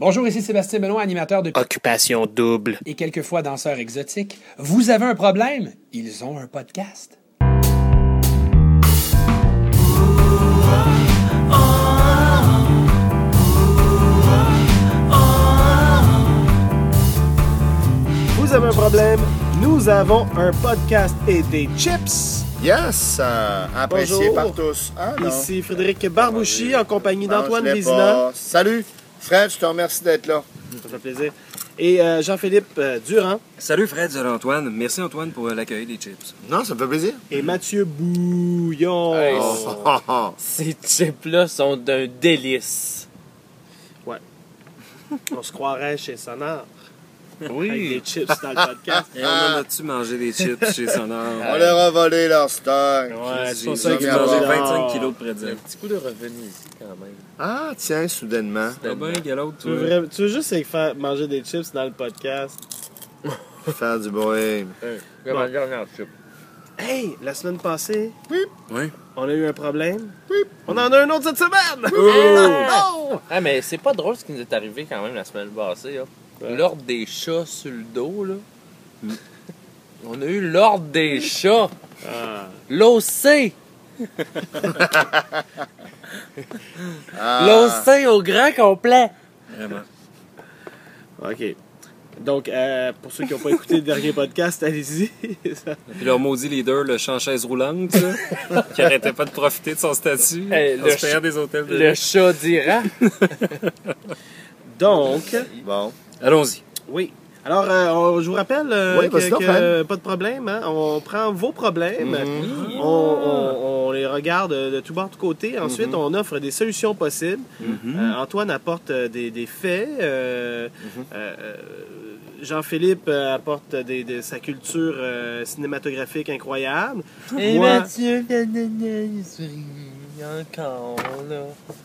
Bonjour, ici Sébastien Benoît, animateur de Occupation double. et quelquefois danseur exotique. Vous avez un problème? Ils ont un podcast. Vous avez un problème? Nous avons un podcast et des chips. Yes, apprécié Bonjour. par tous. Ah, non. Ici Frédéric Barbouchi en compagnie d'Antoine Non, je l'ai Vézina. pas. Salut, Fred, je te remercie d'être là. Ça fait plaisir. Et Jean-Philippe Durand Salut Fred, salut Antoine. Merci Antoine pour l'accueil des chips. Non, ça me fait plaisir. et Mathieu Bouillon. Hey, Oh. Ces chips-là sont d'un délice. On se croirait chez Sonar avec Oui. des chips dans le podcast. Et on en a-tu mangé des chips chez Sonore? On leur a volé leur stock. Ouais, c'est pour J'ai ça qu'ils mangé mangent 25 kilos de Un pretzel. petit coup de revenu ici, quand même. Ah, tiens, soudainement. T'as bien, Galop, Tu veux juste faire manger des chips dans le podcast? Faire du bruit. Comme la dernière chip. Hey, la semaine passée, Oui. on a eu un problème. On en a un autre cette semaine. Oh! Ah, mais c'est pas drôle ce qui nous est arrivé quand même la semaine passée. Là. Ouais. L'ordre des chats sur le dos, là. On a eu l'ordre des chats. Ah. L'OC. Ah, L'OC au grand complet. Vraiment. OK. Donc, pour ceux qui n'ont pas écouté le dernier podcast, allez-y. Puis leur maudit leader, le champ chaise roulante, là, qui arrêtait pas de profiter de son statut Hey, en le se payant des hôtels de Le luxe. chat d'Iran. Donc, bon. Allons-y. oui. Alors, je vous rappelle Oui, vas-y donc, Fred. pas de problème. Hein? On prend vos problèmes, Mhm. on les regarde de tout bord, de côté. Ensuite, on offre des solutions possibles. Antoine apporte des faits. Jean-Philippe apporte de sa culture cinématographique incroyable. Et Moi- Mathieu, il sourit encore, là.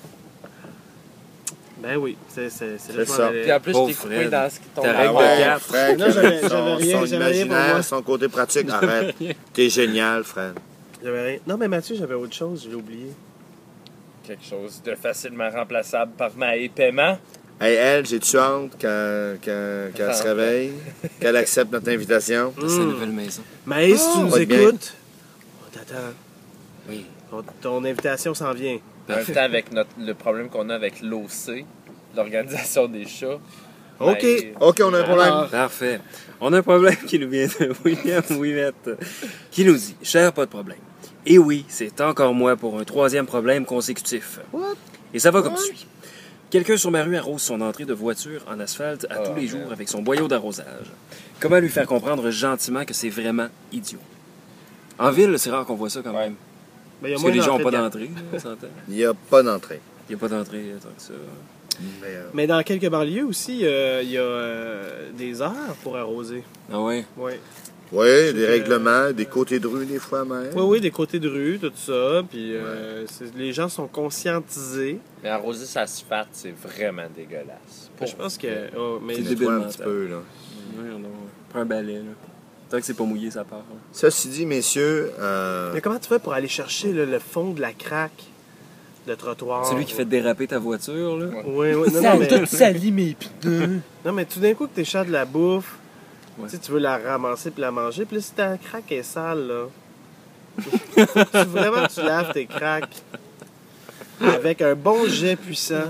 Ben oui, c'est là C'est que je m'en ça. allais. Puis en plus, je Pauvre t'ai coupé Fred. dans ce qui tombe Ta à règle terre. de quatre. Fred, Non, j'avais rien- son j'avais rien pour imaginaire, moi. son côté pratique, arrête. T'es génial, Fred. J'avais rien. Non, mais Mathieu, j'avais autre chose, je l'ai oublié. Quelque chose de facilement remplaçable par ma paiement. Hey, elle, j'ai-tu hâte qu'elle se réveille, qu'elle accepte notre invitation? Dans sa nouvelle maison. Maïs, tu nous va être bien. écoutes? On t'attend. Oui. Ton invitation s'en vient. En même temps, avec le problème qu'on a avec l'OC, l'Organisation des chats. OK. ben, OK, on a un problème. Alors, Parfait. On a un problème qui nous vient de William Ouimette, qui nous dit « Cher, pas de problème. Et oui, c'est encore moi pour un troisième problème consécutif. Et ça va comme suit. Quelqu'un sur ma rue arrose son entrée de voiture en asphalte à tous les jours avec son boyau d'arrosage. Comment lui faire comprendre gentiment que c'est vraiment idiot? En ville, c'est rare qu'on voit ça quand même. ben, il y a Parce moins que les gens n'ont d'entrée pas de d'entrée, là, on s'entend. Il n'y a pas d'entrée. Il n'y a pas d'entrée tant que ça. Mais, Mais dans quelques banlieues aussi, il y a des heures pour arroser. Ah ouais? Oui. oui, des règlements, des côtés de rue, des fois même. Oui, oui, des côtés de rue, tout ça. Puis les gens sont conscientisés. Mais arroser sa asphalte, c'est vraiment dégueulasse. Je pense que. Oh, mais C'est Des débile fois, un mental. petit peu, là. Oui, on a pas un balai, là. Tant que c'est pas mouillé, ça part. hein. Ceci dit, messieurs, mais comment tu fais pour aller chercher là, le fond de la craque de trottoir? C'est lui qui fait déraper ta voiture, là. Oui, oui. Non, mais... salit mes pneus. Non, mais tout d'un coup que t'échappes de la bouffe, Ouais. tu sais, tu veux la ramasser puis la manger, puis là, si ta craque est sale, là, faut que vraiment tu laves tes craques avec un bon jet puissant.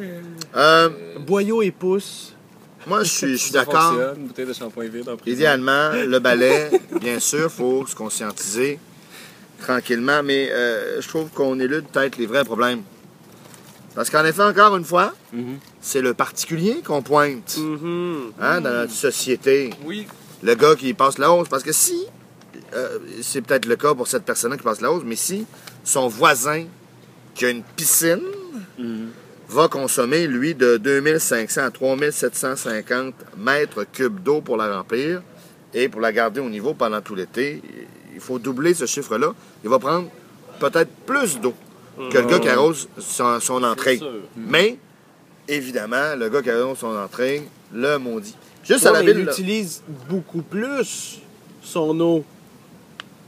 Boyau et pouce. moi, je suis Ça d'accord. fonctionne, une bouteille de shampoing vide en prison. Idéalement, le balai, bien sûr, il faut se conscientiser tranquillement, mais je trouve qu'on élude peut-être les vrais problèmes. Parce qu'en effet, encore une fois, Mhm. c'est le particulier qu'on pointe Mhm. hein, dans notre société. Oui. Le gars qui passe la hausse. Parce que si, c'est peut-être le cas pour cette personne-là qui passe la hausse, mais si son voisin qui a une piscine Mhm. va consommer, lui, de 2500 à 3750 mètres cubes d'eau pour la remplir et pour la garder au niveau pendant tout l'été, il faut doubler ce chiffre-là. Il va prendre peut-être plus d'eau que le gars qui arrose son entrée. sûr. Mais, évidemment, le gars qui arrose son entrée, le maudit. Juste Ouais, à la mais il ville, là. utilise beaucoup plus son eau.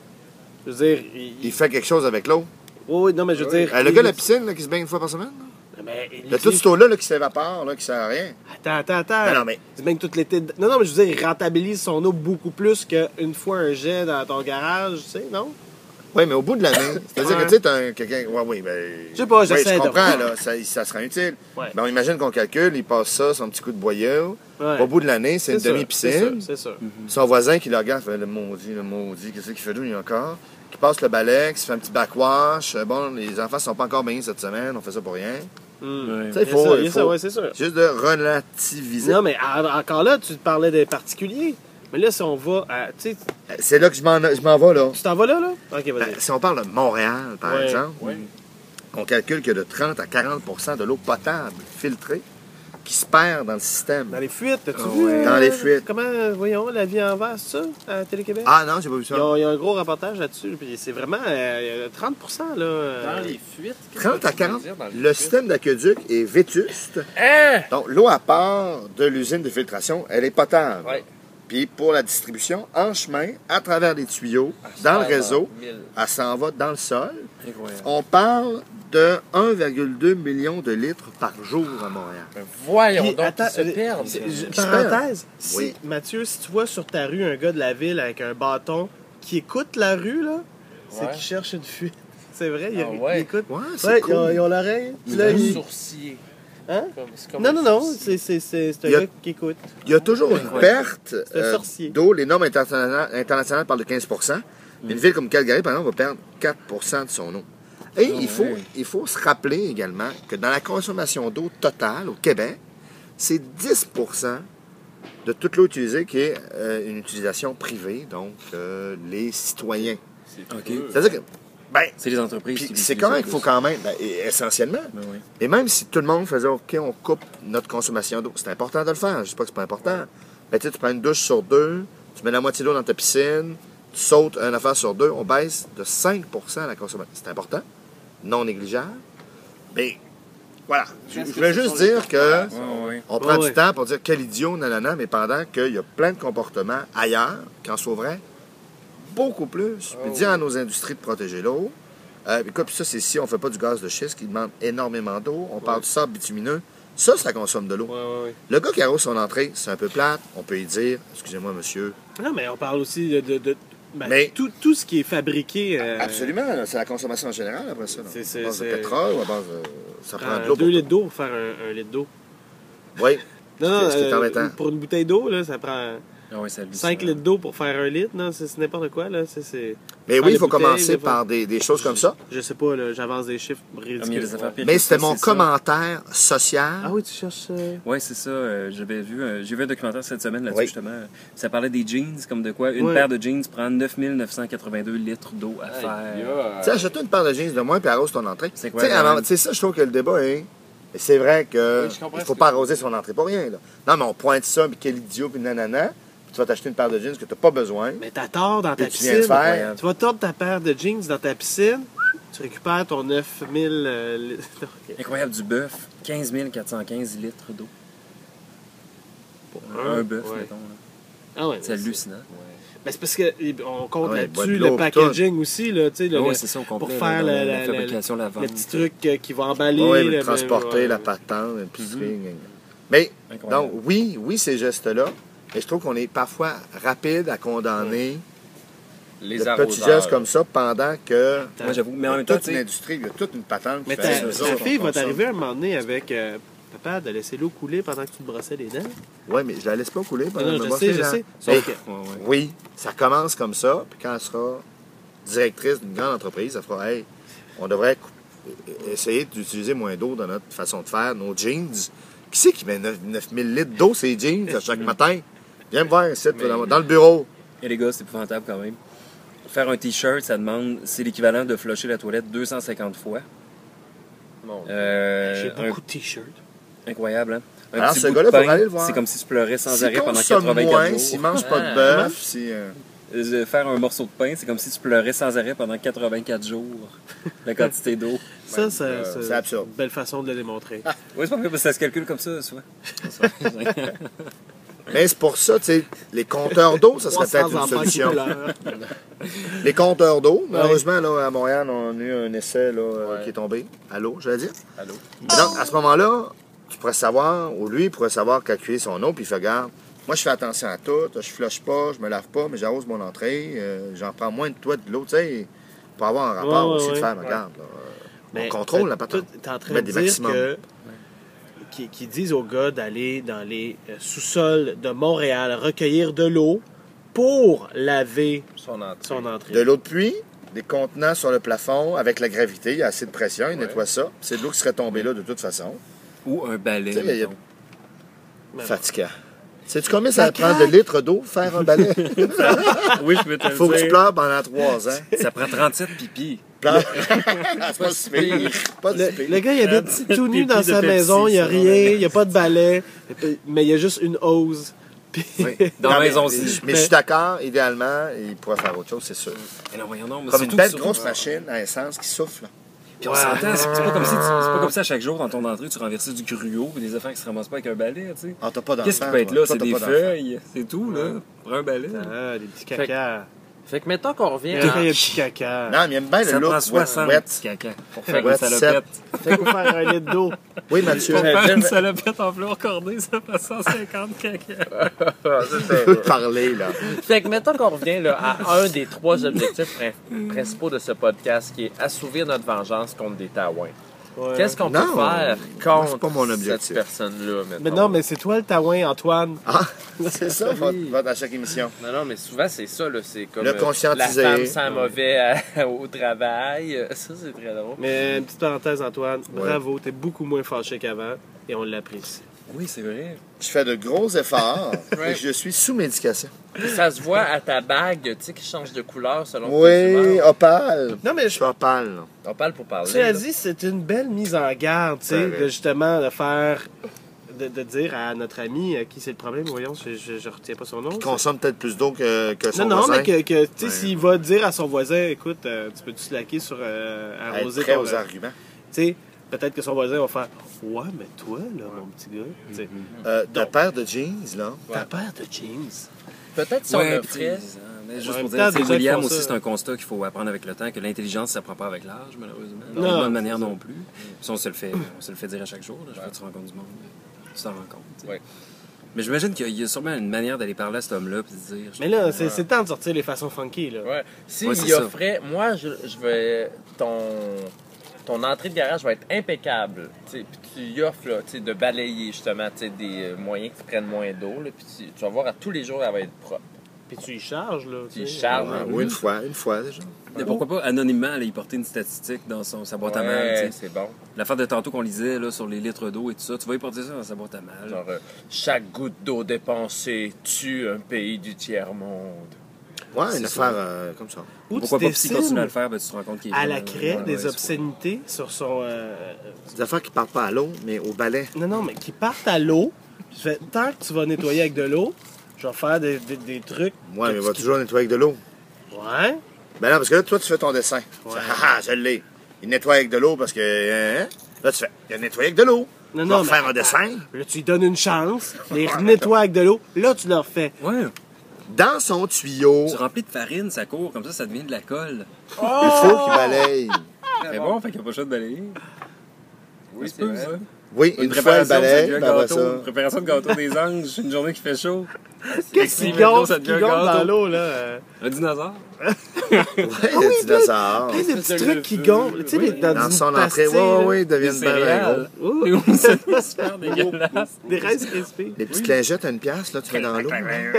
Je veux dire, Il fait quelque chose avec l'eau. oui, non, mais je veux dire. Le gars de la piscine là, qui se baigne une fois par semaine, là. Mais, Il y a tout ce taux-là là, qui s'évapore, là, qui sert à rien. Attends. Ben non, mais- C'est bien que toute l'été. Non, mais je veux dire, il rentabilise son eau beaucoup plus qu'une fois un jet dans ton garage, tu sais, non? Oui, mais au bout de l'année, c'est-à-dire Ouais. que tu sais, t'as quelqu'un. Oui, ben. Je sais pas, oui, j'essaie je de- comprends, là, ça sera utile. Ouais. Ben, on imagine qu'on calcule, il passe ça, son petit coup de boyau. Ouais. Au bout de l'année, c'est une sûr, demi-piscine. C'est sûr. Son voisin qui le regarde, fait le maudit, qu'est-ce qu'il fait d'où il y a encore? Qui passe le balai, qui se fait un petit backwash. Bon, les enfants ne sont pas encore baignés cette semaine, on fait ça pour rien. Hmm. Ouais. Tu sais, Il y a ça, ouais, c'est sûr. juste de relativiser. Non, mais encore là, tu parlais des particuliers. Mais là, si on va à. Tu sais, C'est là que je m'en vais, là. tu t'en vas là? Ok, Ben, vas-y. si on parle de Montréal, par Ouais, exemple, ouais. on calcule qu'il y a de 30 à 40 de l'eau potable filtrée qui se perd dans le système. Dans les fuites, as-tu Ah vu? ouais. Dans les fuites. Comment, voyons, la vie en verre, c'est ça, à Télé-Québec? Ah non, j'ai pas vu ça. Il y a un gros reportage là-dessus, puis c'est vraiment 30 là. Dans les fuites. qu'est-ce 30 que à tu veux 40. dire dans les Le fuites? système d'aqueduc est vétuste. Hein? Donc, l'eau à part de l'usine de filtration, elle est potable. Ouais. Puis, pour la distribution, en chemin, à travers les tuyaux, dans le réseau, elle s'en va dans le sol. Incroyable. On parle de 1,2 million de litres par jour à Montréal. Voyons Puis, donc, attends, ils se perdent. parenthèse, si, Oui. Mathieu, si tu vois sur ta rue un gars de la ville avec un bâton qui écoute la rue, là, c'est Ouais. qu'il cherche une fuite. C'est vrai, Ah ouais. il écoute. Ouais, Ouais, c'est cool. ils ont l'oreille. puis là, Un il- sourcier. Hein? C'est comme Non, un non, non, sourcier. c'est un Il y a- gars qui écoute. Il y a toujours une perte un sorcier. d'eau. Les normes internationales parlent de 15 Mais une ville comme Calgary, par exemple, va perdre 4 de son eau. Et il faut se rappeler également que dans la consommation d'eau totale au Québec, c'est 10 de toute l'eau utilisée qui est une utilisation privée, donc les citoyens. OK. C'est-à-dire que, ben, C'est les entreprises puis qui c'est l'utilisent quand même le qu'il faut plus. quand même, ben, essentiellement. Ben oui. Et même si tout le monde faisait OK, on coupe notre consommation d'eau, c'est important de le faire. Je dis pas que c'est pas important. Ben, tu sais, tu prends une douche sur 2, tu mets la moitié d'eau dans ta piscine, tu sautes une affaire sur 2, on baisse de 5 la consommation. C'est important, non négligeable. Mais voilà, je voulais juste dire que Ouais. on prend Ouais. du temps pour dire quel idiot, nanana, mais pendant qu'il y a plein de comportements ailleurs qui en sauveraient beaucoup plus. Puis dire à nos industries de protéger l'eau. Écoute, puis ça, c'est si on fait pas du gaz de schiste qui demande énormément d'eau. On parle du sable bitumineux. Ça consomme de l'eau. Ouais. Le gars qui arrose son entrée, c'est un peu plate. On peut y dire, excusez-moi, monsieur. Non, mais on parle aussi ben, Mais- tout ce qui est fabriqué. Absolument, là, c'est la consommation en général après ça. Là. C'est- À base de c'est- pétrole ou à base de... Ça prend de l'eau 2 pour litres d'eau pour faire un litre d'eau. tout. Oui. Non, Ce qui est embêtant. pour une bouteille d'eau, là, ça prend Ah ouais, ça 5 litres d'eau pour faire un litre. Non, c'est n'importe quoi, là. C'est... Mais Faire oui, il les faut bouteilles, commencer des fois. par des choses comme ça. Je sais pas, là, j'avance des chiffres Ah, mais il y a ridicules. des affaires pires Mais que c'était ça, mon c'est ça. commentaire social. Ah oui, tu cherches... Oui, c'est ça. J'avais vu, j'ai vu un documentaire cette semaine là-dessus, Oui. justement. Ça parlait des jeans, comme de quoi une Ouais. paire de jeans prend 9982 litres d'eau à Aïe, faire. aïe. Tu sais, achète une paire de jeans de moins puis arrose ton entrée. C'est Tu quoi, sais, Ryan? alors, tu sais, ça, je trouve que le débat est. Mais c'est vrai que Oui, je comprends il ce faut que pas tu veux arroser son entrée pour rien. Là. Non, mais on pointe ça, puis quel idiot, puis nanana. Puis tu vas t'acheter une paire de jeans que tu n'as pas besoin. Mais t'as tort dans ta Et tu viens de piscine. faire. Tu vas tordre ta paire de jeans dans ta piscine, tu récupères ton 9000 litres. Incroyable, du bœuf, 15 415 litres d'eau. Pour un bœuf, Ouais. mettons. là. Ah ouais, C'est hallucinant. Mais c'est parce qu'on compte Ouais, bois là-dessus de l'eau, le packaging aussi, là, tu sais, Ah le- ouais, c'est ça, au complet. pour faire là, dans la fabrication, la vente. le petit truc qui va emballer. Oui, le- transporter, ouais. la patente, l'épicerie. Mais, Incroyable. donc, oui, ces gestes-là. Mais je trouve qu'on est parfois rapide à condamner Les de petits arroseurs. gestes comme ça pendant que. Moi, j'avoue. Mais en il y a même temps, toute tu une sais, industrie, il y a toute une patente qui Mais fait ta ça. fille va t'arriver un moment donné avec papa de laisser l'eau couler pendant que tu te brossais les dents. Oui, mais je la laisse pas couler pendant Non, que je me sais, brosse je les sais. dents. Sauf Mais- que- ouais, ouais. Oui, ça commence comme ça, puis quand elle sera directrice d'une grande entreprise, ça fera, hey, on devrait essayer d'utiliser moins d'eau dans notre façon de faire, nos jeans. Qui c'est qui met 9000 litres d'eau, ces jeans, à chaque matin? Viens me voir ici, dans le bureau. Et les gars, c'est épouvantable quand même. Faire un t-shirt, ça demande, c'est l'équivalent de flusher la toilette 250 fois. Mon J'ai Un- beaucoup de t-shirts. Incroyable, hein? Un Alors, petit ce bout gars-là, de faudrait pain, aller le voir. c'est comme si tu pleurais sans S'il arrêt pendant consomme 84 moins, jours. s'il mange pas de Ah, bœuf, si... Faire un morceau de pain, c'est comme si tu pleurais sans arrêt pendant 84 jours. La quantité d'eau. Ça, c'est absurde. une belle façon de le démontrer. Oui, c'est pas vrai, parce que ça se calcule comme ça, souvent. Mais c'est pour ça, tu sais, les compteurs d'eau, ça serait 300 peut-être une enfants qui solution. pleurent. Les compteurs d'eau, malheureusement, là, à Montréal, on a eu un essai là, qui est tombé à l'eau, j'allais dire. Allô? Et donc, à ce moment-là, tu pourrais savoir, ou lui, il pourrait savoir calculer son eau, puis il fait, regarde, moi, je fais attention à tout, je flush pas, je me lave pas, mais j'arrose mon entrée, j'en prends moins de toi de l'eau, tu sais, pour avoir un rapport aussi de faire, regarde, là, Mais on contrôle la patente. T'es en train de Mettre des dire maximums. que... Qui disent aux gars d'aller dans les sous-sols de Montréal recueillir de l'eau pour laver Son entrée. son entrée. De l'eau de pluie, des contenants sur le plafond, avec la gravité, il y a assez de pression, il nettoie ça. C'est de l'eau qui serait tombée là de toute façon. Ou un balai. Tu sais, il y a- mettons. Fatigant. Sais-tu combien ça prend de litres d'eau faire un balai? Oui, je peux te le Faut que tu dire. pleures pendant 3 ans. Ça prend 37 pipis. Pleure. C'est pas si pire. Pas si pire. Le gars, il habite tout nu dans Pipi de sa Pepsi, maison, il n'y a ça, rien, il n'y a pas de balai, mais il y a juste une hose. Puis... Dans Non, la mais- maison aussi. Mais je suis d'accord, idéalement, il pourrait faire autre chose, c'est sûr. Mais non, voyons donc, mais Comme une surtout belle que sur- grosse machine à essence qui souffle. Puis on s'entend, c'est pas comme si c'est pas comme ça à chaque jour dans ton entrée, tu renversais du gruau ou des affaires qui se ramassent pas avec un balai, tu sais. Ah, t'as pas d'enfant. Qu'est-ce qui peut être toi. là? Toi, C'est t'as des pas d'enfant. feuilles, c'est tout, là. Prends un balai. Ah, des petits caca. Fait que mettons qu'on revient Il y a à... un petit caca. Non, mais il aime bien Ça le look prend 60 wet. petits caca pour faire Wet une salopette. Fait qu'il faut faire un litre d'eau. Oui, Mathieu. Pour faire Jeff- une salopette en fleurs cordées, ça fait 150 caca. On peut parler, là. Fait que mettons qu'on revient là, à un des 3 objectifs principaux de ce podcast, qui est assouvir notre vengeance contre des taouins. Ouais. Qu'est-ce qu'on peut Non, faire c'est contre pas mon objectif. cette personne-là, mettons? Mais non, mais c'est toi le taouin, Antoine. Ah, c'est ça, votre à chaque émission. Non, mais souvent, c'est ça, là. C'est comme Le conscientiser. la femme sent mauvais au travail. Ça, c'est très drôle. Mais une petite parenthèse, Antoine, bravo, t'es beaucoup moins fâché qu'avant et on l'apprécie. Oui, c'est vrai. Je fais de gros efforts Ouais. et je suis sous médication. Puis ça se voit à ta bague, tu sais, qui change de couleur selon Oui, tes humeurs. opale. Non, mais Je suis opale, là. On parle pour parler. cela là. dit, c'est une belle mise en garde, tu sais, Ouais. de justement de faire, de dire à notre ami à qui c'est le problème, voyons, je retiens pas son nom. Il consomme peut-être plus d'eau que son Non, voisin. mais que tu sais, Ouais. s'il va dire à son voisin, écoute, tu peux-tu slacker sur Être arroser prêt ton... aux arguments. Tu sais, peut-être que son voisin va faire, ouais, mais toi, là, mon petit gars, tu sais, Ta paire de jeans, là. ta paire de jeans. Peut-être si on Ouais, le puis, ferait. mais En juste même pour temps, dire, tu sais, des gens qui William font aussi, ça. c'est un constat qu'il faut apprendre avec le temps, que l'intelligence, ça prend pas avec l'âge, malheureusement. Non. De la bonne manière non plus. Puis on se le fait dire à chaque jour. Là, je fais, tu rencontres du monde, tu t'en rends compte. tu sais. Ouais. Mais j'imagine qu'il y a sûrement une manière d'aller parler à cet homme-là puis de dire. Mais là, c'est le temps de sortir les façons funky, là. Ouais. Si Ouais, c'est il ça. offrait, moi, je vais. Ton entrée de garage va être impeccable. Tu sais, puis tu y offres là, tu sais, de balayer justement tu sais, des moyens qui prennent moins d'eau. Là, puis tu vas voir à tous les jours, elle va être propre. Puis tu y charges, là. Tu y sais. charges. Ah, oui, une fois déjà. Mais pourquoi pas anonymement aller y porter une statistique dans sa boîte à mal. Ouais, tu sais. c'est bon. L'affaire de tantôt qu'on lisait là, sur les litres d'eau et tout ça, tu vas y porter ça dans sa boîte à mal. Genre, chaque goutte d'eau dépensée tue un pays du tiers-monde. Ouais, C'est une ça. affaire comme ça. Ou Pourquoi tu pas, puis s'il continue à dessines le faire, ben, tu te rends compte qu'il est à la vraiment- craie ouais, des ouais, obscénités sur son... Des affaires qui partent pas à l'eau, mais au balai. Non, mais qui partent à l'eau. Je fais, tant que tu vas nettoyer avec de l'eau, je vais faire des trucs... Ouais, que mais il tu- va toujours nettoyer avec de l'eau. Ouais. Ben non, parce que là, toi, tu fais ton dessin. Tu Ouais. fais, ah, je l'ai. Il nettoie avec de l'eau parce que. Hein? Là, tu fais, il a nettoyé avec de l'eau. Non, Tu non, vas mais faire un attends. dessin. Là, tu lui donnes une chance, les nettoies avec de l'eau, là, tu leur fais. Ouais, Dans son tuyau, tu remplis de farine, ça court, comme ça devient de la colle. il faut qu'il balaye. Mais bon, fait qu'il n'y a pas le choix de balayer. Oui, Ça se peut, ça. Oui, une fois le balaye, ça devient ben un après gâteau. ça. Préparation de gâteau des anges, une journée qui fait chaud. Qu'est-ce Avec qui 6 000 gonfle ça devient un dans gâteau. l'eau, là? Un dinosaure. Ouais, le dinosaure. Plein de petits espèce de trucs qui feu. gonflent. Tu sais, Oui, dans Dans une son entrée, pastille, oui, là. oui, ils Des deviennent bien gros. céréales. Ouh. Et c'est super dégueulasse. Des Rice Krispies. Les petites lingettes à une pièce, là, tu mets dans l'eau.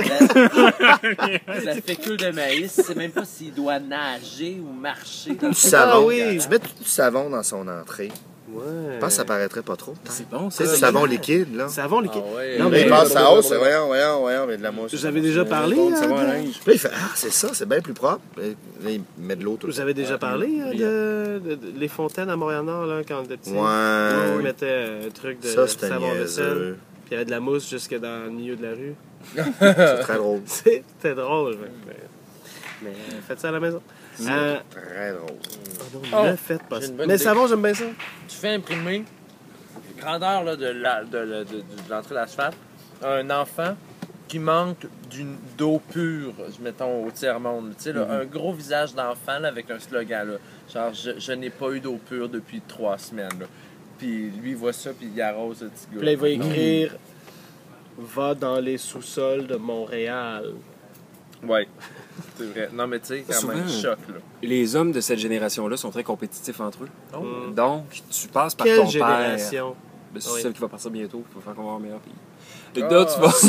La fécule de maïs, c'est même pas s'il doit nager ou marcher. Du savon. oui. Tu mets du savon dans son entrée. Ouais. Je pense que ça paraîtrait pas trop. C'est bon, C'est ça. du savon liquide, là. Savon liquide. Ah ouais. Non, Mais mais il passe sa hausse, voyons, mais de la mousse. vous avez déjà parlé Bon, hein, savon à de... linge. Puis là, il fait, ah, c'est ça, c'est bien plus propre. Et là, il met de l'eau tout le Vous temps. avez déjà parlé de les fontaines à Montréal-Nord, là, quand on était petit? Ouais. On mettait un truc de Ça, c'était savon vaisselle. niaiseux. Puis il y avait de la mousse jusque dans le milieu de la rue. C'est très drôle. C'était drôle. Mais faites ça à la maison. Très drôle. Non, ne le faites pas j'ai ça. une bonne Mais idée. savon, j'aime bien ça. Tu fais imprimer grandeur là, de l'entrée d'asphalte un enfant qui manque d'eau pure, mettons, au tiers-monde. Tu sais, là, un gros visage d'enfant là, avec un slogan, là. Genre, je n'ai pas eu d'eau pure depuis 3 semaines. Là. Puis lui, il voit ça, puis il arrose le petit gars. Puis là, il va écrire « Va dans les sous-sols de Montréal Ouais, c'est vrai. Non, mais tu sais, quand Souvent, même, choc, là. Les hommes de cette génération-là sont très compétitifs entre eux. Mm. Donc, tu passes » par Quelle ton père. génération? Ben, c'est Oui. celle qui va partir bientôt. Il faut faire qu'on va avoir un meilleur pays. Et là, tu vas...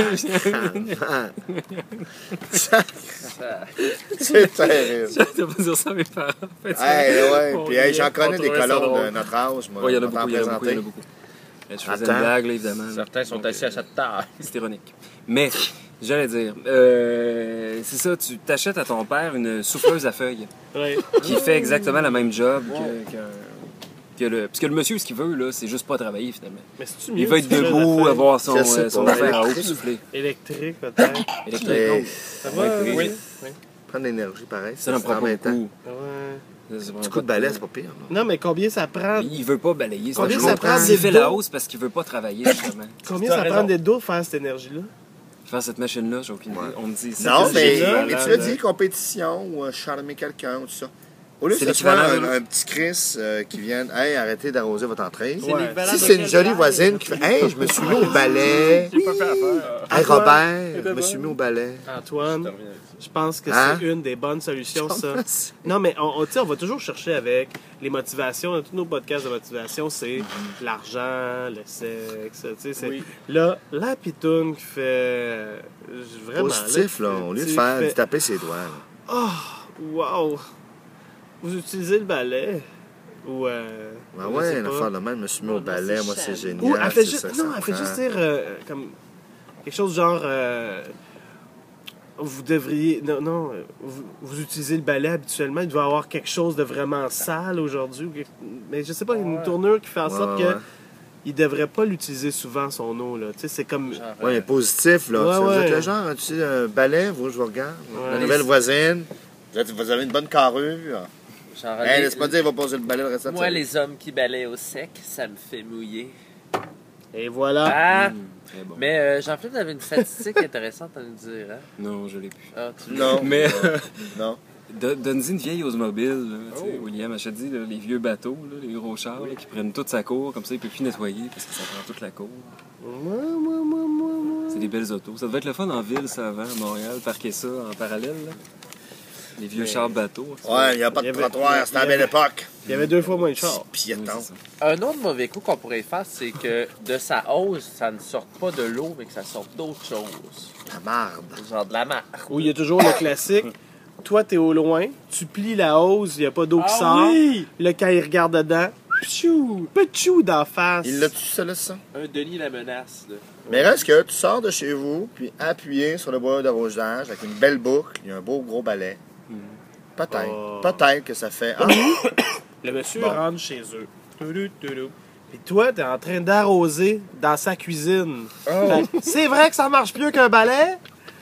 C'est terrible. J'arrête pas dire ça à mes parents. En fait, Ouais. on Puis hey, j'en riait, connais on des trouvait ça colons drôle. de notre âge, moi. Ouais, il y en a On va beaucoup, t'en il y en a beaucoup, il y en a présenter. beaucoup. Je faisais Attends. une blague, là, évidemment. Certains sont Donc, assis à cette table. c'est ironique. Mais, j'allais dire, c'est ça, tu t'achètes à ton père une souffleuse à feuilles Ouais. qui fait exactement le même job que le... Parce que le monsieur, ce qu'il veut, là, c'est juste pas travailler, finalement. Mais c'est-tu mieux? Il veut être tu fais debout, la feuille avoir Je sais son pas. affaire à eau souffler. électrique, peut-être. Électrique, Mais- non. Ça va? Oui. Prendre de l'énergie, pareil. Ça n'en prend pas beaucoup. Ouais. Ça prend Un pas coup de balai, c'est pas pire. Là. Non, mais combien ça prend? Il veut pas balayer. c'est Combien un ça jour. prend Il des fait dos? la hausse parce qu'il veut pas travailler, justement. Combien T'as ça raison. prend des dos faire cette énergie-là? Faire cette machine-là, j'ai aucune idée. On me dit... Non, mais l'équivalent, tu l'as dit, compétition ou charmer quelqu'un ou tout ça. Au lieu que C'est ce soit l'équivalent, un petit Chris qui vienne, hey, arrêtez d'arroser votre entrée. Ouais. l'équivalent Si de c'est une quelle jolie blague? voisine qui fait, hey, je me suis mis au balai. J'ai pas fait affaire. Hey, Robert, je me suis mis au balai. Antoine, je pense que Hein? c'est une des bonnes solutions, ça. Non, mais tu sais, on va toujours chercher avec les motivations. Dans tous nos podcasts de motivation, c'est l'argent, le sexe. Tu sais, c'est... Oui. Là, la pitoune qui fait. Vraiment. Positif, là, au lieu de faire de taper ses doigts. là. Oh, wow! Vous utilisez le balai? Ou. Ben je ouais, sais une pas. affaire de même, je me suis mis au balai, moi c'est génial. Ou elle fait c'est juste. ça, Non, ça elle fait prend. juste dire comme. Quelque chose genre. Vous devriez. Non, vous utilisez le balai habituellement. Il doit y avoir quelque chose de vraiment sale aujourd'hui. Mais je sais pas, une tournure qui fait en sorte Ouais, que. ouais. Il devrait pas l'utiliser souvent, son eau, là. Tu sais, c'est comme. Genre, Ouais, mais positif, là. Ouais, Vous êtes ouais. le genre, tu sais, un balai, vous, je vous regarde. Ouais. La nouvelle voisine. Vous avez une bonne carrure. genre, Hey, laisse pas dire, il va poser le balai le reste de moi, sa vie. les hommes qui balayent au sec, ça me fait mouiller. Et voilà. Ah! Très bon. Mais Jean-Philippe avait une statistique intéressante à nous dire. Hein? Non, je l'ai plus. Ah, tu Non. Mais... Non. Donne-y une vieille Oldsmobile, là, tu sais, Oh. William achète dit les vieux bateaux, là, les gros chars là, qui prennent toute sa cour, comme ça il peut plus nettoyer parce que ça prend toute la cour. Moi. C'est des belles autos. Ça devait être le fun en ville, ça, avant, à Montréal, parquer ça en parallèle. Là. Les vieux chars bateaux. Ouais, il n'y a pas Il y de avait- trottoir, c'était la il y avait- belle époque. Il y avait 2 fois moins de chars. Oui, Piéton. c'est ça. Un autre mauvais coup qu'on pourrait faire, c'est que de sa hausse, ça ne sorte pas de l'eau, mais que ça sorte d'autre chose. La marde. Genre de la marre. Où il y a toujours le classique. Toi, t'es au loin, tu plies la hose, il n'y a pas d'eau qui Ah sort. oui! Là, quand il regarde dedans, pchou d'en face. Il l'a-tu, ça, là, ça? Un Denis la menace. Là. Mais reste que tu sors de chez vous, puis appuyé sur le bois d'arrosage avec une belle boucle, il y a un beau gros balai. Peut-être. Oh. Peut-être que ça fait. Ah, Le monsieur Bon. rentre chez eux. Puis toi, t'es en train d'arroser dans sa cuisine. Fait que, c'est vrai que ça marche mieux qu'un balai?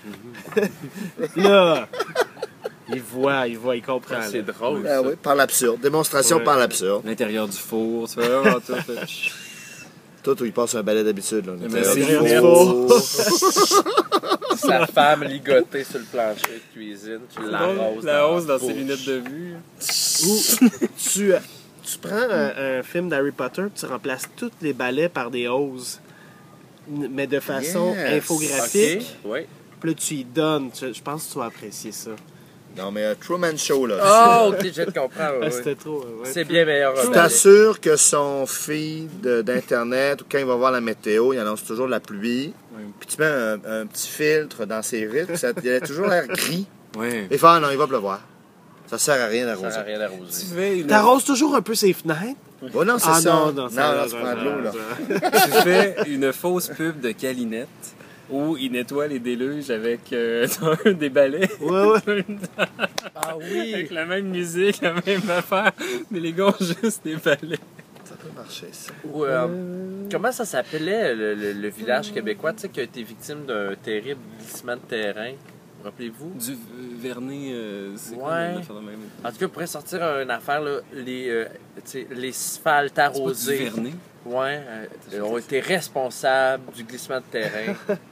Là, il comprend. C'est là. drôle. ah ça. oui, par l'absurde. Démonstration Ouais. par l'absurde. L'intérieur du four, tu fais vraiment tout. Tout où il passe un balai d'habitude. Là. Mais c'est L'intérieur du net. four. Sa femme ligotée sur le plancher de cuisine, tu l'arroses. La hausse dans la ses bouche. lunettes de vue. Ou tu prends un film d'Harry Potter, puis tu remplaces tous les balais par des hoses. Mais de façon Yes. infographique. Ok, oui. Puis là, tu y donnes. Je pense que tu vas apprécier ça. Non, mais Truman Show, là. Oh, ok, je te comprends. Ah, oui. c'était trop. Ouais. C'est bien meilleur. Je un balai. t'assure que son feed d'Internet, ou quand il va voir la météo, il annonce toujours la pluie. Oui. Puis tu mets un petit filtre dans ses vitres, puis il a toujours l'air gris. Ouais. Et il fait, ah non, il va pleuvoir. Ça sert à rien Ça d'arroser. sert à rien d'arroser. Tu fais une, T'arroses toujours un peu ses fenêtres. Oh non, c'est Ah ça. non, non, tu ça- prends de l'eau, là. tu fais une fausse pub de Calinette où il nettoie les déluges avec des balais. Ouais, ouais. Ah oui! Avec la même musique, la même affaire, mais les gars ont juste des balais. Ça peut marcher, ça. Ou, comment ça s'appelait le village québécois, tu sais, qui a été victime d'un terrible glissement de terrain? Rappelez-vous? Du Vernet, c'est quoi Ouais. l'affaire de même? En tout cas, on pourrait sortir une affaire, là, les sphaltes C'est pas du arrosés. Vernet. Ouais, ont été responsables du glissement de terrain.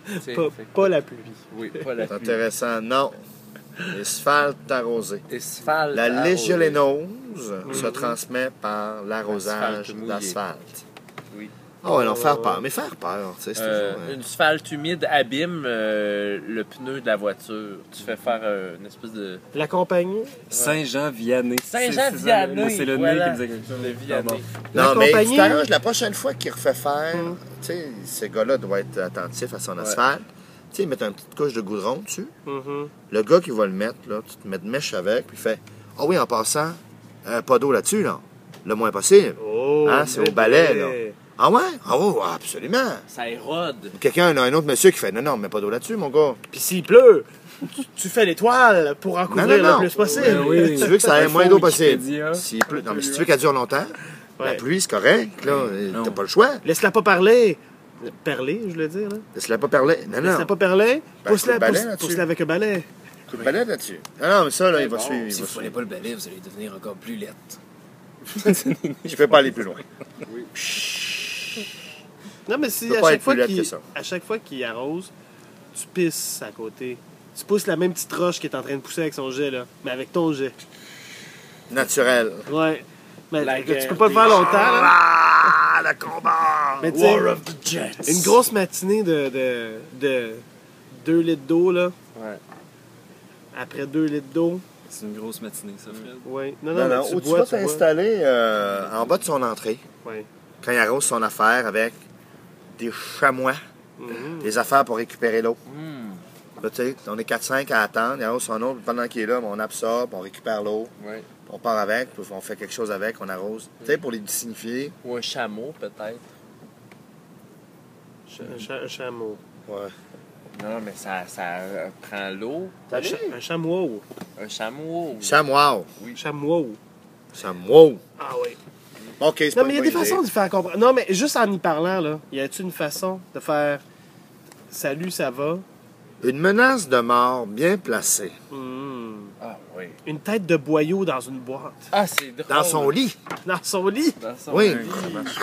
T'sais, Pas la pluie. Oui, pas la C'est pluie. intéressant. Non. L'asphalte arrosé. Asphalte La arrosé. légionellose se transmet par l'arrosage Asphalte mouillé. d'asphalte. Oui. Ah ouais, non, faire peur. Mais faire peur, tu sais, c'est toujours... Une asphalte humide abîme le pneu de la voiture. Tu fais faire une espèce de... La compagnie? Saint-Jean-Vianney. Saint-Jean-Vianney, C'est le voilà. nez qui me disait quelque chose. Le Vianney. La Non, mais tu compagnie- t'arranges la prochaine fois qu'il refait faire, tu sais, ce gars-là doit être attentif à son asphalte. Tu sais, mettre une petite couche de goudron dessus. Mhm. Le gars qui va le mettre, là, tu te mets de mèche avec, puis il fait « Ah oui, en passant, pas d'eau là-dessus, là. Le moins possible. Oh, Hein, c'est au balai, là. Ah ouais? Ah oui, absolument. Ça érode. Quelqu'un, un autre monsieur qui fait « Non, non, mets pas d'eau là-dessus, mon gars. Puis s'il pleut, tu fais l'étoile pour en couvrir non. le plus possible. Oui. Tu veux que ça ait Un moins faux d'eau possible. Wikipédia. S'il pleut- Non, mais si tu veux qu'elle dure longtemps, la Ouais. pluie, c'est correct, là. Non. T'as pas le choix. Laisse-la pas parler. Perler, je voulais dire, là. Laisse-la pas parler. Non, non. Laisse-la pas parler. Ben, Pousse-la coup de balai là-dessus. pousse-la avec un balai. Coup de balai là-dessus. Non, non, mais ça, là, il va suivre. il Si va vous prenez suivre. pas le balai, vous allez devenir encore plus lettre. Je peux pas aller plus loin. Non, mais si peut à pas chaque, être fois plus laid qu'il, que ça. à chaque fois qu'il arrose, tu pisses à côté. Tu pousses la même petite roche qui est en train de pousser avec son jet, là. Mais avec ton jet. Naturel. Ouais. Mais La tu guerre peux pas le faire des- longtemps, là. Ah, le combat! Mais tu sais, War of the Jets. une grosse matinée de 2 litres d'eau, là. Ouais. Après 2 litres d'eau. C'est une grosse matinée, ça, Fred. Ouais. Non, mais non, où tu vas t'installer en bas de son entrée, Ouais. quand il arrose son affaire avec des chamois, Mhm. des affaires pour récupérer l'eau. Hmm. Là, tu sais, on est 4-5 à attendre, il arrose son eau, puis pendant qu'il est là, on absorbe, on récupère l'eau, Ouais. on part avec, puis on fait quelque chose avec, on arrose. Tu sais, pour les signifier. Ou un chameau, peut-être. Un chameau. Ouais. Non, mais ça prend l'eau. Un chameau. Un chameau. Chamois. Chameau. Chamois. Ah oui. OK, c'est Non, pas mais il y a une des bonne idée. façons de faire comprendre. Non, mais juste en y parlant, là, y a-t-il une façon de faire salut, ça va? Une menace de mort bien placée. Ah, oui. Une tête de boyau dans une boîte. Ah, c'est drôle. Dans son lit. Dans son lit. Dans son Oui. lit.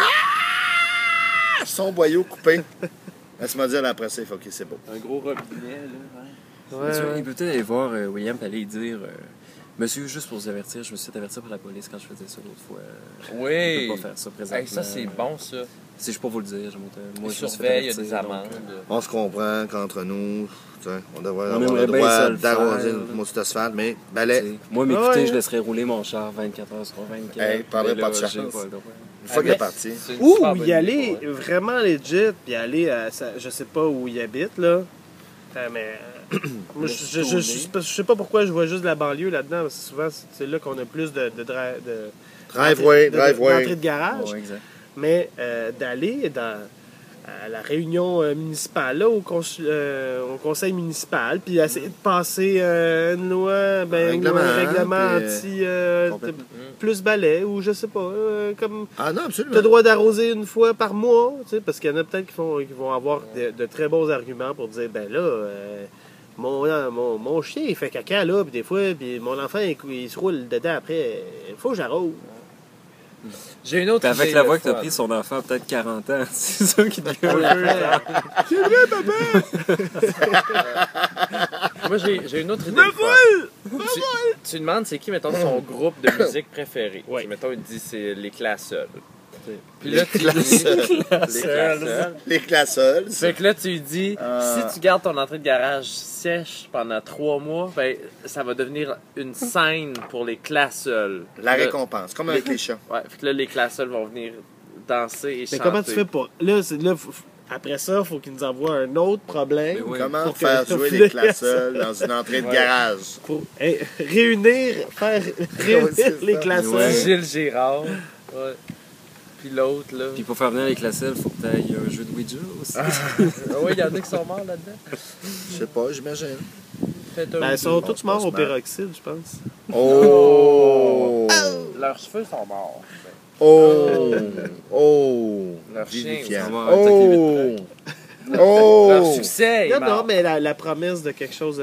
Son boyau coupé. Laisse-moi dire après ça, il faut que c'est beau. Un gros robinet, là. Ouais. Il peut peut-être aller voir William et aller dire Monsieur, juste pour vous avertir, je me suis fait avertir par la police quand je faisais ça l'autre fois. Oui. Je peux pas faire ça présentement. Hey, ça, c'est bon, ça. C'est juste pour vous le dire. Moi, Il je me suis fait surveille, il y a avertir, des donc, amendes. On se comprend qu'entre nous, tu sais, on devrait On avoir aimerait le bien droit ça le d'arroser faire. notre maudit asphalte, mais tu balai, sais, moi, m'écouter, Ouais. je laisserais rouler mon char 24 heures sur 24. Hey, parlez Mais pas là, de chance. j'ai pas le droit. une fois qu'il est mais- parti. C'est une Ou super bonne y aller idée, pour vrai. vraiment legit, puis aller à. Je sais pas où il habite, là. Mais. Moi, je sais pas pourquoi je vois juste la banlieue là-dedans, parce que souvent, c'est là qu'on a plus de Driveway, d'entrée driveway. de garage. Ouais, exact. Mais d'aller à la réunion municipale, là, au conseil municipal, puis essayer de passer une loi, Règlement, un règlement puis, anti complètement. plus balai, ou je sais pas, comme Ah non, tu as absolument. le droit d'arroser une fois par mois, tu sais, parce qu'il y en a peut-être qui vont avoir de très bons arguments pour dire, ben là, mon chien, il fait caca, là, puis des fois, puis mon enfant, il se roule dedans après, il faut que j'arrose. J'ai une autre Puis avec idée, la là, voix que t'as fun. pris, son enfant a peut-être 40 ans. C'est ça qui devient. Moi, j'ai une autre idée. Tu demandes c'est qui, mettons, son groupe de musique préféré. Ouais. Puis, mettons, il dit c'est les Classols. Puis Les là, tu dis... Les Classols. Classols. Les classols. Fait que là, tu lui dis, si tu gardes ton entrée de garage sèche pendant 3 mois, ben, ça va devenir une scène pour les Classols. La Là- récompense, comme avec les chats. Ouais, fait que là, les Classols vont venir danser et Mais chanter. comment tu fais pour. Là, après ça, il faut qu'il nous envoie un autre problème. Mais oui. Comment Pour que- faire jouer les classols dans une entrée de garage? Pour réunir les classols. Ouais. Gilles Girard. Ouais. Puis l'autre, là. Puis pour faire venir les classelles, il faut que tu ailles un jeu de Ouija aussi. Ah oui, il y en a qui sont morts là-dedans. Je sais pas, j'imagine. Faites un Ben, ils sont Bon, tous c'est morts pas au smart. peroxyde, je pense. Oh! Leurs cheveux sont morts. Oh! Oh! Leur chien Vivifiant. aussi. On va attaquer Oh! Oh! Leur succès est Non, mort non, mais la promesse de quelque chose.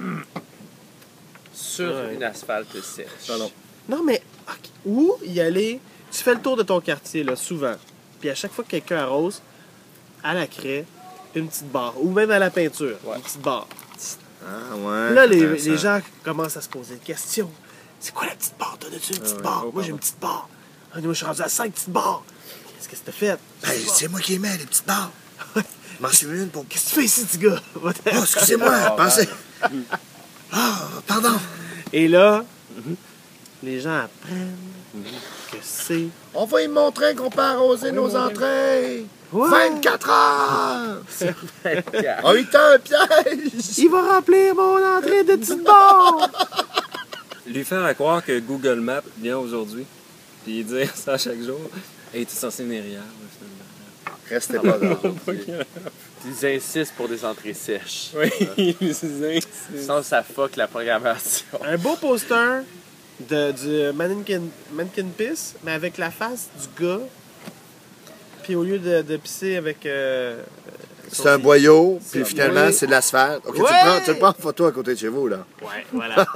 sur Ouais. une asphalte sèche. Pardon. Non, mais ok, où y aller? Tu fais le tour de ton quartier, là, souvent. Puis à chaque fois que quelqu'un arrose, à la craie, une petite barre. Ou même à la peinture, une petite barre. Ah, ouais. Là, intéressant. les gens commencent à se poser des questions. C'est quoi la petite barre? T'en as-tu une petite barre? Moi, j'ai une petite barre. Ah, moi, je suis rendu à 5 petites barres. Qu'est-ce que t'as fait? Ben, c'est moi qui les mets, les petites barres. M'en suis une pour... Qu'est-ce que tu fais ici, petit gars? Oh, excusez-moi, pensez. Ah, pardon. Et là, les gens apprennent que c'est... On va y montrer qu'on peut arroser nos entrées. Ouais. 24 heures. En 8 heures, piège. Il va remplir mon entrée de petites barres! Lui faire à croire que Google Maps vient aujourd'hui, puis dire ça chaque jour. Hey, tu es censé venir hier, Restez pas là. Ils insistent pour des entrées sèches. Oui, c'est Sinon, ça fuck la programmation. Un beau poster du Mannequin Piss, mais avec la face du gars. Puis au lieu de pisser avec... C'est un boyau, puis C'est- finalement, oui. c'est de l'asphalte. OK, Ouais. tu le prends en photo à côté de chez vous, là. Ouais, voilà.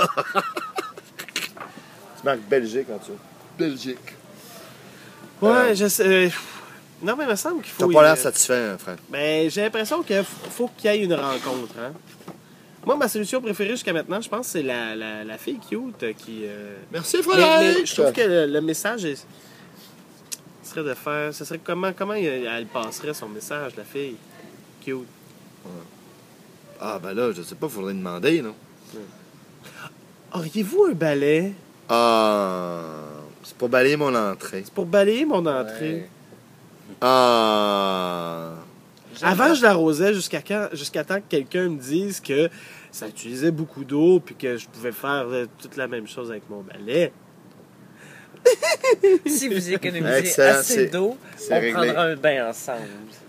Tu marques Belgique en dessous. Belgique. Ouais, je sais... non, mais il me semble qu'il faut... T'as pas l'air satisfait, hein, Franck. Ben, j'ai l'impression qu'il faut qu'il y ait une rencontre, hein. Moi, ma solution préférée jusqu'à maintenant, je pense, c'est la fille cute qui... Merci, Mais Franck. je trouve que le message serait de faire... Ce serait comment elle passerait son message, la fille cute. Ah, ben là, je sais pas, faudrait demander, non? Auriez-vous un balai? Ah, c'est pour balayer mon entrée. C'est pour balayer mon entrée. Ah. Avant, je l'arrosais jusqu'à temps que quelqu'un me dise que ça utilisait beaucoup d'eau puis que je pouvais faire toute la même chose avec mon balai. Si vous économisez Excellent, assez c'est- d'eau, c'est on réglé. prendra un bain ensemble.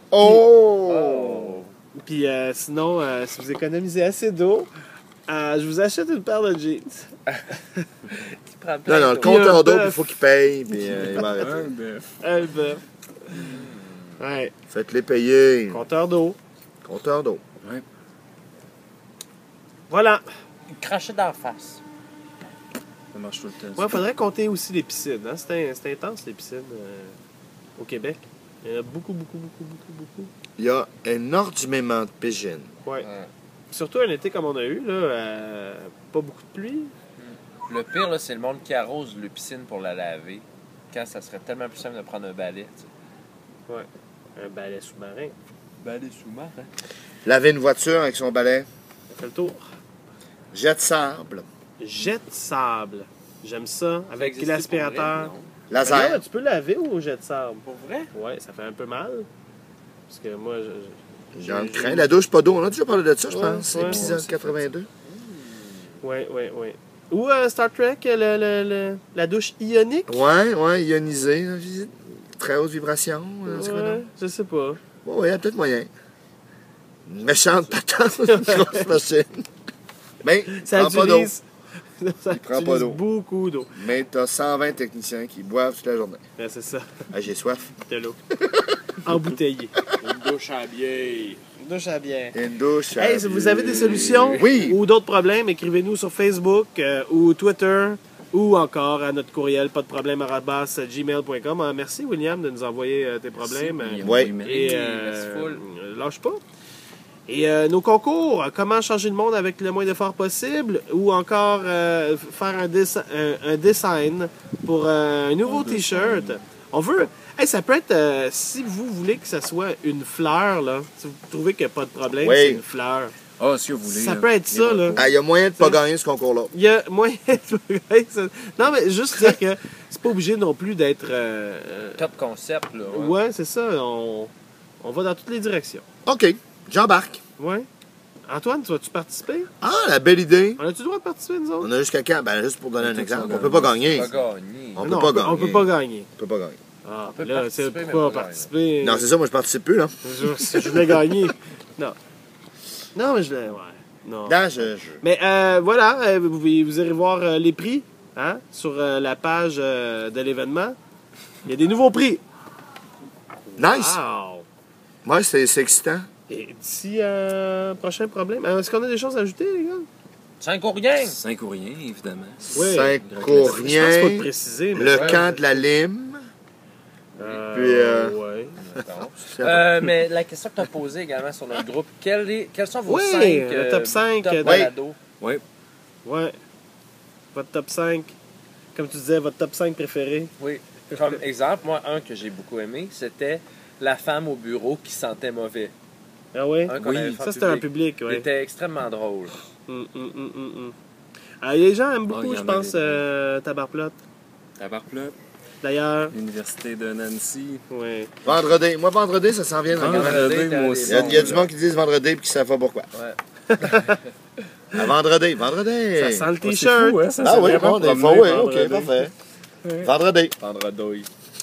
Oh! Puis sinon, si vous économisez assez d'eau, je vous achète une paire de jeans. Qui prend plein Non, non, le d'eau. compteur un d'eau, bœuf. il faut qu'il paye, puis il va arrêter. Un bœuf. Ouais, Faites-les payer. compteur d'eau. Compteur d'eau. Voilà. Cracher d'en face. Ça marche tout le temps. Ouais, faudrait compter aussi les piscines. Hein? C'est intense, les piscines au Québec. Il y en a beaucoup. Il y a énormément de pigeons. Ouais. Surtout un été comme on a eu, là, pas beaucoup de pluie. Le pire, là, c'est le monde qui arrose le piscine pour la laver. Quand ça serait tellement plus simple de prendre un balai. Tu sais. Ouais. Un balai sous-marin. Balai sous-marin. Laver une voiture avec son balai. Ça fait le tour. Jet de sable. Jet de sable. J'aime ça. Avec existe l'aspirateur. pour vrai, non? Laser. Ben là, tu peux laver au jet de sable. Pour vrai? Ouais, ça fait un peu mal. Parce que moi, J'en crains. La douche, pas d'eau. On a déjà parlé de ça, je Ouais, pense. ouais, Épisode ouais, 82. Ouais. Ou Star Trek, la douche ionique. Ouais, ionisé. Là, très haute vibration. c'est quoi, Ouais, non? je sais pas. Ouais, il y a peut-être moyen. Une méchante patente, une grosse machine. Mais, Ça prends pas d'eau. utilise, ça prend pas utilise d'eau. beaucoup d'eau. Mais t'as 120 techniciens qui boivent toute la journée. Ouais, c'est ça, Ah, j'ai soif. de l'eau. Embouteillée. Une douche à bière. Une douche à bière. Une douche. Hey, si vous avez des solutions Oui. ou d'autres problèmes, écrivez-nous sur Facebook ou Twitter ou encore à notre courriel pas de problème @gmail.com. Merci William de nous envoyer tes problèmes. Ouais. Et Merci full. lâche pas. Et nos concours, comment changer le monde avec le moins d'efforts possible ou encore faire un design pour un nouveau t-shirt. On veut... Hey, ça peut être, si vous voulez que ça soit une fleur, là, si vous trouvez qu'il n'y a pas de problème, Oui. c'est une fleur. Ah, si vous voulez. Ça là, peut être les ça, là. repos. Ah, il y a moyen de pas gagner ce concours-là. Il y a moyen de... Non, mais juste dire que c'est pas obligé non plus d'être... Top concept, là. ouais, c'est ça. On va dans toutes les directions. OK, j'embarque. Ouais. Antoine, tu vas-tu participer? Ah, la belle idée. On a-tu le droit de participer, nous autres? On a jusqu'à quand? Ben, juste pour donner un Peut-être exemple. ça, On peut pas gagner. Pas gagné. On peut Non, pas gagner. on peut pas gagner. On peut pas gagner. Ah, peut là, c'est participer, mais pourquoi pas participer? Non, c'est ça, moi, je participe plus, là. Je voulais gagner. Non. Non, mais je voulais... Ouais. Non. Là, Mais voilà, vous irez voir les prix hein, sur la page de l'événement. Il y a des nouveaux prix. Nice. Wow! Ouais, c'est excitant. Et d'ici prochain problème, est-ce qu'on a des choses à ajouter, les gars? 5 ou rien. 5 ou rien, évidemment. Oui. 5 Je pour Je pense pas rien. de préciser, mais... Le camp de la lime. Puis, ouais. mettons. Mais la question que tu as posée également sur notre groupe, quels sont vos Oui, 5 le top 5 top de- balado? Oui. Ouais. Votre top 5. Comme tu disais, votre top 5 préféré. Oui. Comme exemple, moi, un que j'ai beaucoup aimé, c'était la femme au bureau qui sentait mauvais. Ah ouais? Un qu'on Oui. avait fait en Ça, c'était un public, Il ouais. était extrêmement drôle. Ah, les gens aiment beaucoup, il y je en a pense, des Tabarplot. Tabarplot, D'ailleurs, l'université de Nancy. ouais. Vendredi. Moi, vendredi, ça s'en vient dans le Vendredi, Vendredi, moi t'as aussi. des Il y a du monde qui disent vendredi et qui ne savent pas pourquoi. Ouais. À vendredi, vendredi. Ça sent le Ah, c'est t-shirt. fou, hein, ça, Ah c'est oui, vraiment bon, des promené fois, oui, vendredi. ok, parfait. Vendredi. Vendredi.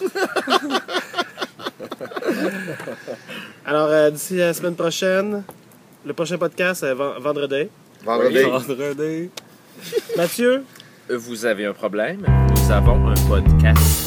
Alors, d'ici la semaine prochaine, le prochain podcast, c'est vendredi. Vendredi. Vendredi. Mathieu? Vous avez un problème? Nous avons un podcast.